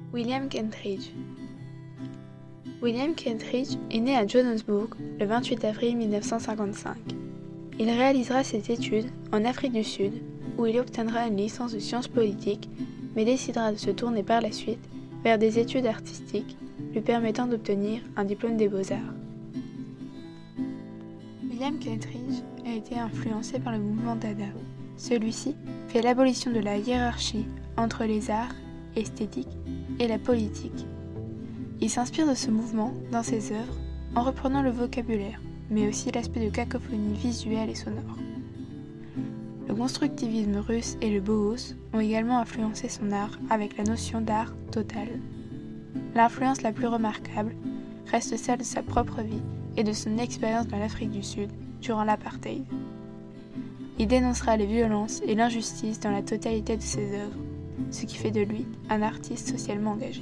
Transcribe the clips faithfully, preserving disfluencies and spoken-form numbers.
William Kentridge. William Kentridge est né à Johannesburg le vingt-huit avril mille neuf cent cinquante-cinq. Il réalisera ses études en Afrique du Sud, où il obtiendra une licence de sciences politiques, mais décidera de se tourner par la suite vers des études artistiques, lui permettant d'obtenir un diplôme des beaux-arts. William Kentridge a été influencé par le mouvement Dada. Celui-ci fait l'abolition de la hiérarchie entre les arts, esthétiques et la politique. Il s'inspire de ce mouvement dans ses œuvres en reprenant le vocabulaire, mais aussi l'aspect de cacophonie visuelle et sonore. Le constructivisme russe et le Bauhaus ont également influencé son art avec la notion d'art total. L'influence la plus remarquable reste celle de sa propre vie et de son expérience dans l'Afrique du Sud durant l'apartheid. Il dénoncera les violences et l'injustice dans la totalité de ses œuvres, ce qui fait de lui un artiste socialement engagé.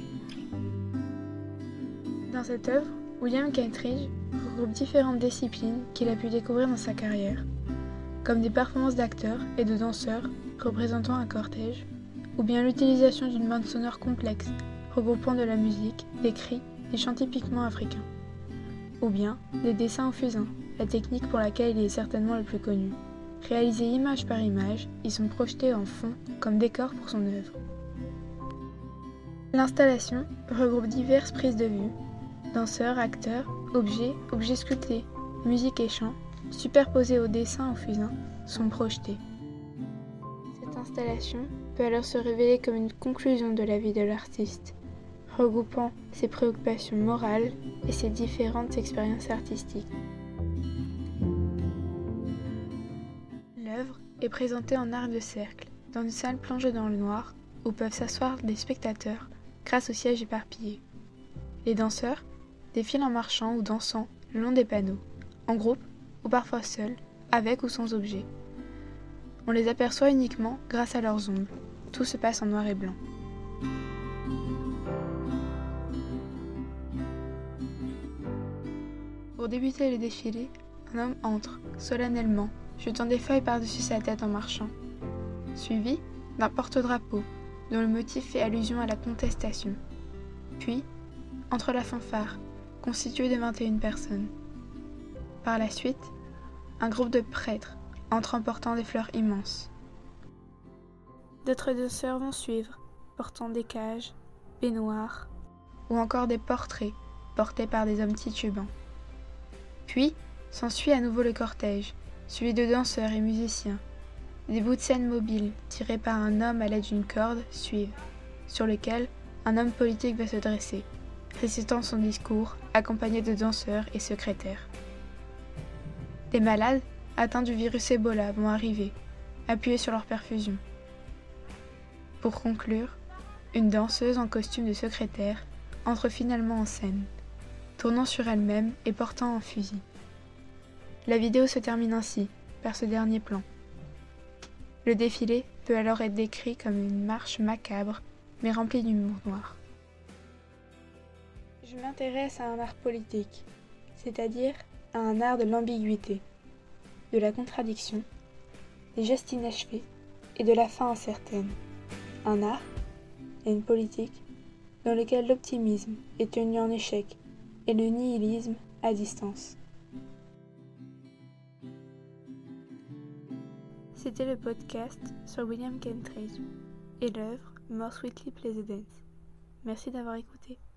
Dans cette œuvre, William Kentridge regroupe différentes disciplines qu'il a pu découvrir dans sa carrière, comme des performances d'acteurs et de danseurs représentant un cortège, ou bien l'utilisation d'une bande sonore complexe regroupant de la musique, des cris, des chants typiquement africains, ou bien des dessins au fusain, la technique pour laquelle il est certainement le plus connu. Réalisés image par image, ils sont projetés en fond comme décor pour son œuvre. L'installation regroupe diverses prises de vue, danseurs, acteurs, objets, objets sculptés, musique et chants, superposés aux dessins au fusain, sont projetés. Cette installation peut alors se révéler comme une conclusion de la vie de l'artiste, regroupant ses préoccupations morales et ses différentes expériences artistiques. L'œuvre est présentée en arc de cercle, dans une salle plongée dans le noir, où peuvent s'asseoir des spectateurs grâce aux sièges éparpillés. Les danseurs défilent en marchant ou dansant le long des panneaux, en groupe ou parfois seuls, avec ou sans objet. On les aperçoit uniquement grâce à leurs ongles. Tout se passe en noir et blanc. Pour débuter le défilé, un homme entre, solennellement, jetant des feuilles par-dessus sa tête en marchant, suivi d'un porte-drapeau dont le motif fait allusion à la contestation. Puis, entre la fanfare, constituée de vingt et une personnes. Par la suite, un groupe de prêtres entre en portant des fleurs immenses. D'autres danseurs vont suivre, portant des cages, baignoires, ou encore des portraits portés par des hommes titubants. Puis, s'ensuit à nouveau le cortège, suivi de danseurs et musiciens. Des bouts de scène mobiles, tirés par un homme à l'aide d'une corde, suivent, sur lequel un homme politique va se dresser, récitant son discours, accompagné de danseurs et secrétaires. Des malades, atteints du virus Ebola, vont arriver, appuyés sur leur perfusion. Pour conclure, une danseuse en costume de secrétaire entre finalement en scène, tournant sur elle-même et portant un fusil. La vidéo se termine ainsi, par ce dernier plan. Le défilé peut alors être décrit comme une marche macabre, mais remplie d'humour noir. Je m'intéresse à un art politique, c'est-à-dire à un art de l'ambiguïté, de la contradiction, des gestes inachevés et de la fin incertaine. Un art et une politique dans lequel l'optimisme est tenu en échec et le nihilisme à distance. C'était le podcast sur William Kentridge et l'œuvre More Sweetly Pleasant. Merci d'avoir écouté.